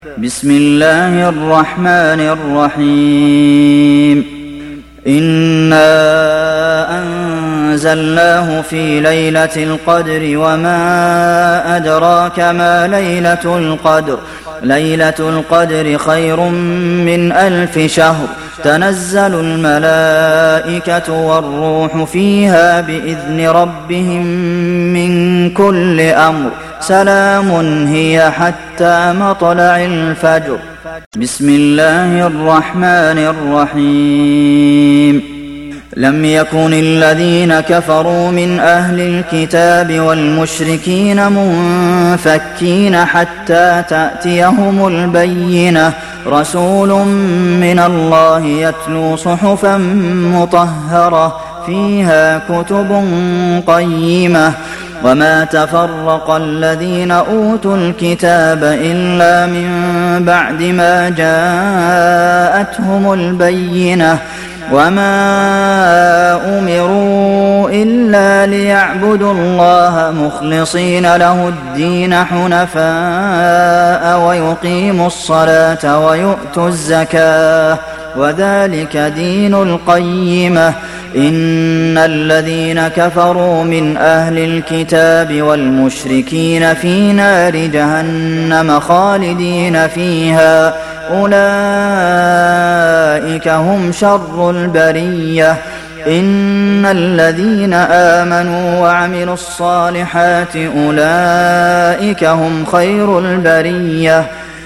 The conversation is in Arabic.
بسم الله الرحمن الرحيم إنا أنزلناه في ليلة القدر وما أدراك ما ليلة القدر ليلة القدر خير من 1000 شهر تنزل الملائكة والروح فيها بإذن ربهم من كل أمر سلام هي حتى مطلع الفجر بسم الله الرحمن الرحيم لم يكن الذين كفروا من أهل الكتاب والمشركين منفكين حتى تأتيهم البينة رسول من الله يتلو صحفا مطهرة فيها كتب قيمة وما تفرق الذين أوتوا الكتاب إلا من بعد ما جاءتهم البينة وما أمروا إلا ليعبدوا الله مخلصين له الدين حنفاء ويقيموا الصلاة ويؤتوا الزكاة وذلك دين القيمة إن الذين كفروا من أهل الكتاب والمشركين في نار جهنم خالدين فيها أولئك هم شر البرية إن الذين آمنوا وعملوا الصالحات أولئك هم خير البرية